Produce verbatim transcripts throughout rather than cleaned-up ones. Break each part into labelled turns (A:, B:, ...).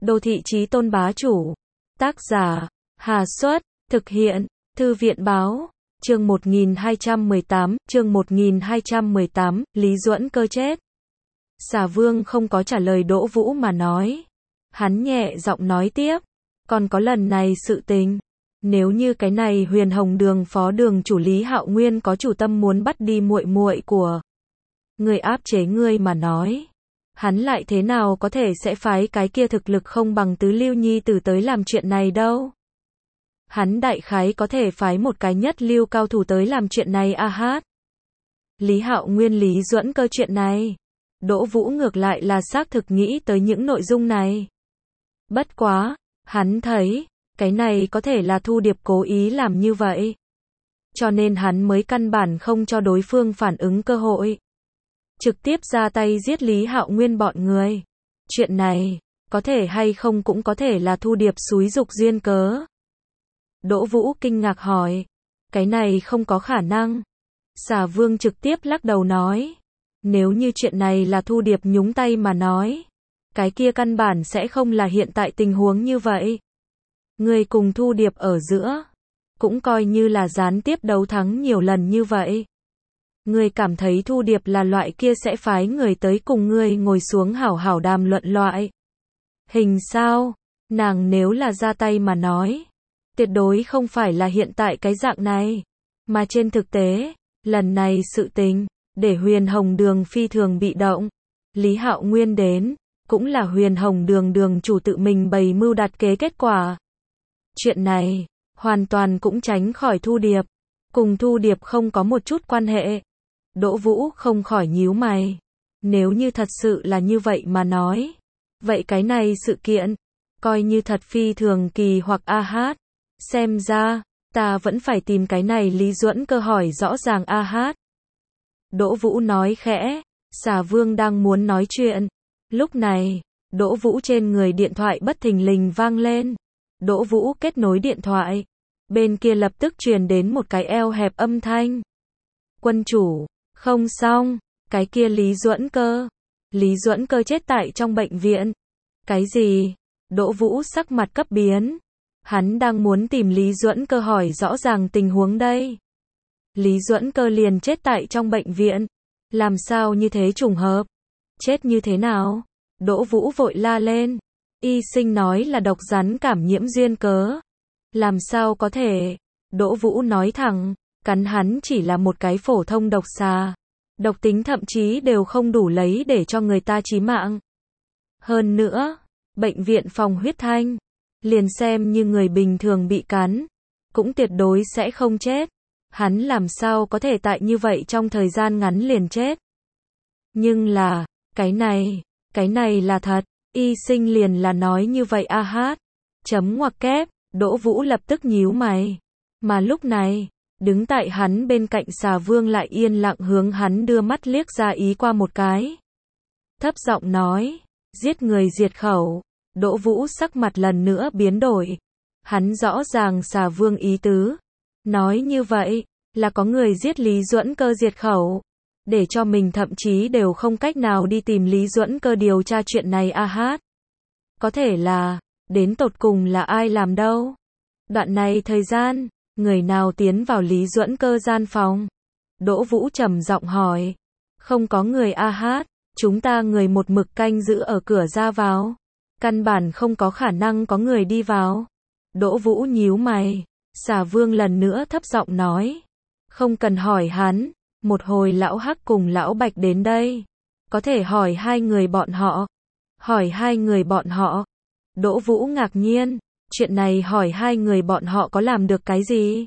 A: Đô thị chí tôn bá chủ. Tác giả, Hà Xuất, thực hiện, Thư viện Báo. Chương một nghìn hai trăm mười tám, chương một nghìn hai trăm mười tám, Lý Duẫn Cơ chết. Xà Vương không có trả lời Đỗ Vũ mà nói. Hắn nhẹ giọng nói tiếp, còn có lần này sự tình. Nếu như cái này Huyền Hồng Đường phó đường chủ Lý Hạo Nguyên có chủ tâm muốn bắt đi muội muội của người, áp chế ngươi mà nói, hắn lại thế nào có thể sẽ phái cái kia thực lực không bằng Tứ Lưu Nhi tử tới làm chuyện này đâu. Hắn đại khái có thể phái một cái nhất lưu cao thủ tới làm chuyện này a hát. Lý Hạo Nguyên Lý Duẫn Cơ chuyện này. Đỗ Vũ ngược lại là xác thực nghĩ tới những nội dung này. Bất quá, hắn thấy, cái này có thể là Thu Điệp cố ý làm như vậy. Cho nên hắn mới căn bản không cho đối phương phản ứng cơ hội. Trực tiếp ra tay giết Lý Hạo Nguyên bọn người. Chuyện này, có thể hay không cũng có thể là Thu Điệp xúi giục duyên cớ. Đỗ Vũ kinh ngạc hỏi, cái này không có khả năng. Xà Vương trực tiếp lắc đầu nói, nếu như chuyện này là Thu Điệp nhúng tay mà nói, cái kia căn bản sẽ không là hiện tại tình huống như vậy. Người cùng Thu Điệp ở giữa, cũng coi như là gián tiếp đấu thắng nhiều lần như vậy. Người cảm thấy Thu Điệp là loại kia sẽ phái người tới cùng người ngồi xuống hảo hảo đàm luận loại hình sao? Nàng nếu là ra tay mà nói, tuyệt đối không phải là hiện tại cái dạng này. Mà trên thực tế, lần này sự tình, để Huyền Hồng Đường phi thường bị động. Lý Hạo Nguyên đến, cũng là Huyền Hồng Đường đường chủ tự mình bày mưu đặt kế kết quả. Chuyện này, hoàn toàn cũng tránh khỏi Thu Điệp. Cùng Thu Điệp không có một chút quan hệ. Đỗ Vũ không khỏi nhíu mày. Nếu như thật sự là như vậy mà nói, vậy cái này sự kiện, coi như thật phi thường kỳ hoặc a hát. Xem ra, ta vẫn phải tìm cái này Lý Duẫn Cơ hỏi rõ ràng a hát. Đỗ Vũ nói khẽ, Xà Vương đang muốn nói chuyện. Lúc này, Đỗ Vũ trên người điện thoại bất thình lình vang lên. Đỗ Vũ kết nối điện thoại. Bên kia lập tức truyền đến một cái eo hẹp âm thanh. Quân chủ, không xong, cái kia Lý Duẫn Cơ. Lý Duẫn Cơ chết tại trong bệnh viện. Cái gì? Đỗ Vũ sắc mặt cấp biến. Hắn đang muốn tìm Lý Duẫn Cơ hỏi rõ ràng tình huống đây. Lý Duẫn Cơ liền chết tại trong bệnh viện. Làm sao như thế trùng hợp? Chết như thế nào? Đỗ Vũ vội la lên. Y sinh nói là độc rắn cảm nhiễm duyên cớ. Làm sao có thể? Đỗ Vũ nói thẳng, cắn hắn chỉ là một cái phổ thông độc xà. Độc tính thậm chí đều không đủ lấy để cho người ta chí mạng. Hơn nữa, bệnh viện phòng huyết thanh, liền xem như người bình thường bị cắn, cũng tuyệt đối sẽ không chết. Hắn làm sao có thể tại như vậy trong thời gian ngắn liền chết. Nhưng là, cái này, cái này là thật, y sinh liền là nói như vậy a hát. Chấm ngoặc kép, Đỗ Vũ lập tức nhíu mày. Mà lúc này, đứng tại hắn bên cạnh Xà Vương lại yên lặng hướng hắn đưa mắt liếc ra ý qua một cái. Thấp giọng nói, giết người diệt khẩu. Đỗ Vũ sắc mặt lần nữa biến đổi. Hắn rõ ràng Xà Vương ý tứ. Nói như vậy, là có người giết Lý Duẫn Cơ diệt khẩu. Để cho mình thậm chí đều không cách nào đi tìm Lý Duẫn Cơ điều tra chuyện này a hát. Có thể là, đến tột cùng là ai làm đâu? Đoạn này thời gian, người nào tiến vào Lý Duẫn Cơ gian phòng? Đỗ Vũ trầm giọng hỏi. Không có người a hát, chúng ta người một mực canh giữ ở cửa ra vào. Căn bản không có khả năng có người đi vào. Đỗ Vũ nhíu mày. Xà Vương lần nữa thấp giọng nói. Không cần hỏi hắn, một hồi lão Hắc cùng lão Bạch đến đây. Có thể hỏi hai người bọn họ. Hỏi hai người bọn họ. Đỗ Vũ ngạc nhiên. Chuyện này hỏi hai người bọn họ có làm được cái gì?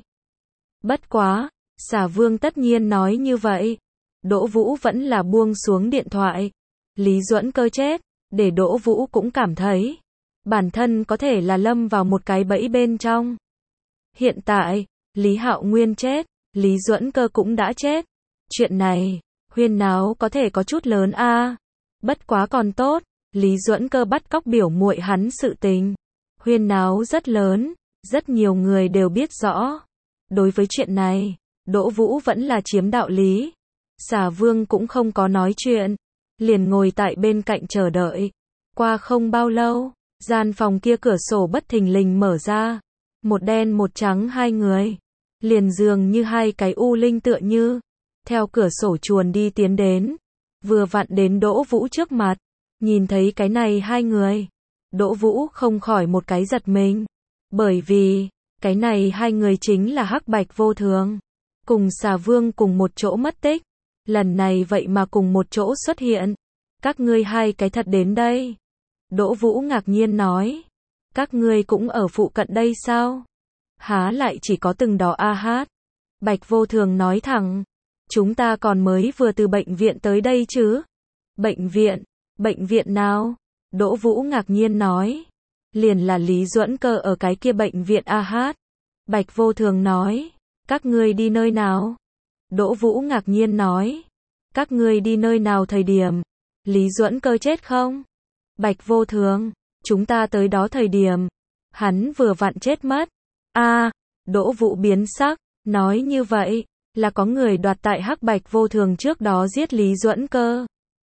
A: Bất quá, Xà Vương tất nhiên nói như vậy. Đỗ Vũ vẫn là buông xuống điện thoại. Lý Duẫn Cơ chết, để Đỗ Vũ cũng cảm thấy bản thân có thể là lâm vào một cái bẫy bên trong. Hiện tại, Lý Hạo Nguyên chết, Lý Duẫn Cơ cũng đã chết. Chuyện này, huyên náo có thể có chút lớn a. Bất quá còn tốt, Lý Duẫn Cơ bắt cóc biểu muội hắn sự tình. Huyên náo rất lớn, rất nhiều người đều biết rõ. Đối với chuyện này, Đỗ Vũ vẫn là chiếm đạo lý. Xà Vương cũng không có nói chuyện, liền ngồi tại bên cạnh chờ đợi. Qua không bao lâu, Gian phòng kia cửa sổ bất thình lình mở ra. Một đen một trắng hai người. Liền dường như hai cái u linh tựa như. Theo cửa sổ chuồn đi tiến đến. Vừa vặn đến Đỗ Vũ trước mặt. Nhìn thấy cái này hai người. Đỗ Vũ không khỏi một cái giật mình. Bởi vì, cái này hai người chính là Hắc Bạch Vô Thường. Cùng Xà Vương cùng một chỗ mất tích. Lần này vậy mà cùng một chỗ xuất hiện. Các ngươi hai cái thật đến đây. Đỗ Vũ ngạc nhiên nói. Các ngươi cũng ở phụ cận đây sao? Há lại chỉ có từng đó a hát. Bạch Vô Thường nói thẳng. Chúng ta còn mới vừa từ bệnh viện tới đây chứ. Bệnh viện? Bệnh viện nào? Đỗ Vũ ngạc nhiên nói. Liền là Lý Duẫn Cơ ở cái kia bệnh viện a hát. Bạch Vô Thường nói. Các ngươi đi nơi nào? Đỗ Vũ ngạc nhiên nói. Các ngươi đi nơi nào thời điểm? Lý Duẫn Cơ chết không? Bạch Vô Thường. Chúng ta tới đó thời điểm. Hắn vừa vặn chết mất. A, Đỗ Vũ biến sắc. Nói như vậy. Là có người đoạt tại Hắc Bạch Vô Thường trước đó giết Lý Duẫn Cơ.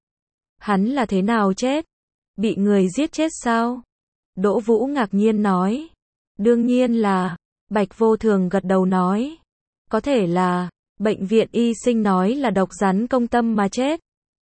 A: Hắn là thế nào chết? Bị người giết chết sao? Đỗ Vũ ngạc nhiên nói. Đương nhiên là. Bạch Vô Thường gật đầu nói. Có thể là. Bệnh viện y sinh nói là độc rắn công tâm mà chết.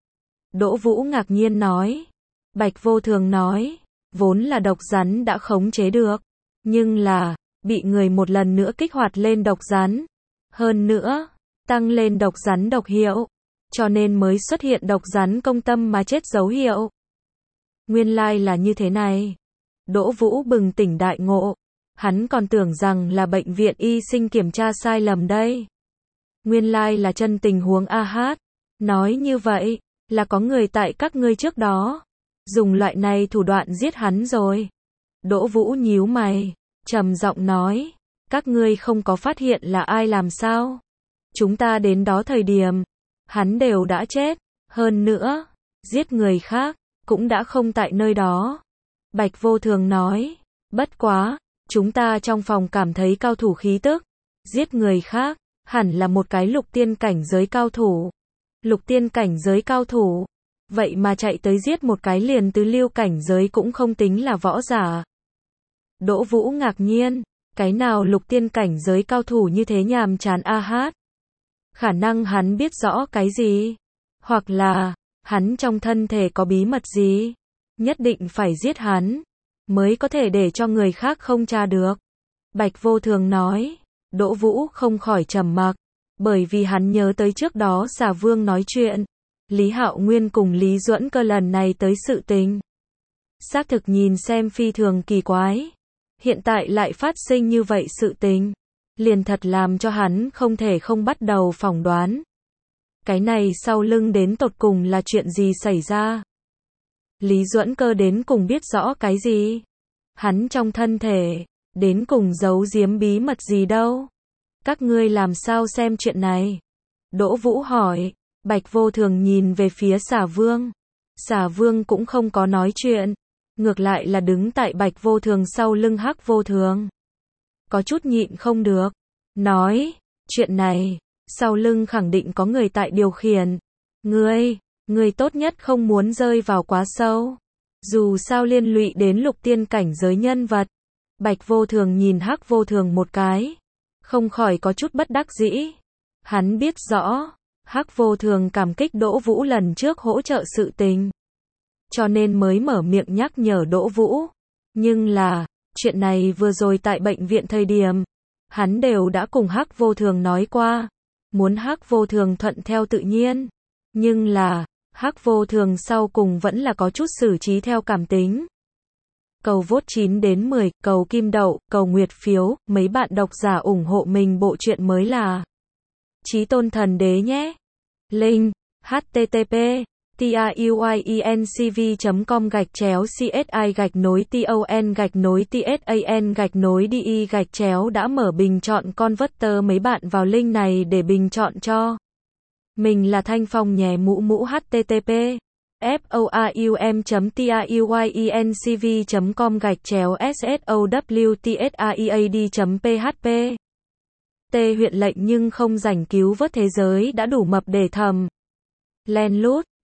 A: Đỗ Vũ ngạc nhiên nói. Bạch Vô Thường nói. Vốn là độc rắn đã khống chế được. Nhưng là. Bị người một lần nữa kích hoạt lên độc rắn. Hơn nữa. Tăng lên độc rắn độc hiệu. Cho nên mới xuất hiện độc rắn công tâm mà chết dấu hiệu. Nguyên lai là như thế này. Đỗ Vũ bừng tỉnh đại ngộ. Hắn còn tưởng rằng là bệnh viện y sinh kiểm tra sai lầm đây. Nguyên lai là chân tình huống a hát. Nói như vậy, là có người tại các ngươi trước đó. Dùng loại này thủ đoạn giết hắn rồi. Đỗ Vũ nhíu mày. Trầm giọng nói. Các ngươi không có phát hiện là ai làm sao? Chúng ta đến đó thời điểm. Hắn đều đã chết. Hơn nữa. Giết người khác. Cũng đã không tại nơi đó. Bạch Vô Thường nói. Bất quá. Chúng ta trong phòng cảm thấy cao thủ khí tức. Giết người khác. Hẳn là một cái lục tiên cảnh giới cao thủ. Lục tiên cảnh giới cao thủ. Vậy mà chạy tới giết một cái liền tứ lưu cảnh giới cũng không tính là võ giả. Đỗ Vũ ngạc nhiên. Cái nào lục tiên cảnh giới cao thủ như thế nhàm chán a hát. Khả năng hắn biết rõ cái gì. Hoặc là. Hắn trong thân thể có bí mật gì. Nhất định phải giết hắn. Mới có thể để cho người khác không tra được. Bạch Vô Thường nói. Đỗ Vũ không khỏi trầm mặc. Bởi vì hắn nhớ tới trước đó Xà Vương nói chuyện. Lý Hạo Nguyên cùng Lý Duẫn Cơ lần này tới sự tình. Xác thực nhìn xem phi thường kỳ quái. Hiện tại lại phát sinh như vậy sự tình. Liền thật làm cho hắn không thể không bắt đầu phỏng đoán. Cái này sau lưng đến tột cùng là chuyện gì xảy ra? Lý Duẫn Cơ đến cùng biết rõ cái gì? Hắn trong thân thể, đến cùng giấu giếm bí mật gì đâu? Các ngươi làm sao xem chuyện này? Đỗ Vũ hỏi. Bạch Vô Thường nhìn về phía Xà Vương. Xà Vương cũng không có nói chuyện. Ngược lại là đứng tại Bạch Vô Thường sau lưng Hắc Vô Thường. Có chút nhịn không được. Nói. Chuyện này. Sau lưng khẳng định có người tại điều khiển. Ngươi. Ngươi tốt nhất không muốn rơi vào quá sâu. Dù sao liên lụy đến lục tiên cảnh giới nhân vật. Bạch Vô Thường nhìn Hắc Vô Thường một cái. Không khỏi có chút bất đắc dĩ. Hắn biết rõ. Hắc Vô Thường cảm kích Đỗ Vũ lần trước hỗ trợ sự tình. Cho nên mới mở miệng nhắc nhở Đỗ Vũ. Nhưng là. Chuyện này vừa rồi tại bệnh viện thời điểm. Hắn đều đã cùng Hắc Vô Thường nói qua. Muốn Hắc Vô Thường thuận theo tự nhiên. Nhưng là. Hắc Vô Thường sau cùng vẫn là có chút xử trí theo cảm tính. Cầu vote chín đến mười, cầu kim đậu, cầu nguyệt phiếu, mấy bạn độc giả ủng hộ mình bộ truyện mới là Chí Tôn Thần Đế nhé. Link http tuyencv com gạch chéo csi gạch nối ton gạch nối tsan gạch nối di gạch chéo đã mở bình chọn converter, mấy bạn vào link này để bình chọn cho mình là Thanh Phong nhé. Mũ mũ http forum.tuyencv com gạch chéo sowtsaead.php. T huyện lệnh nhưng không rảnh cứu vớt thế giới đã đủ mập để thầm. Len lút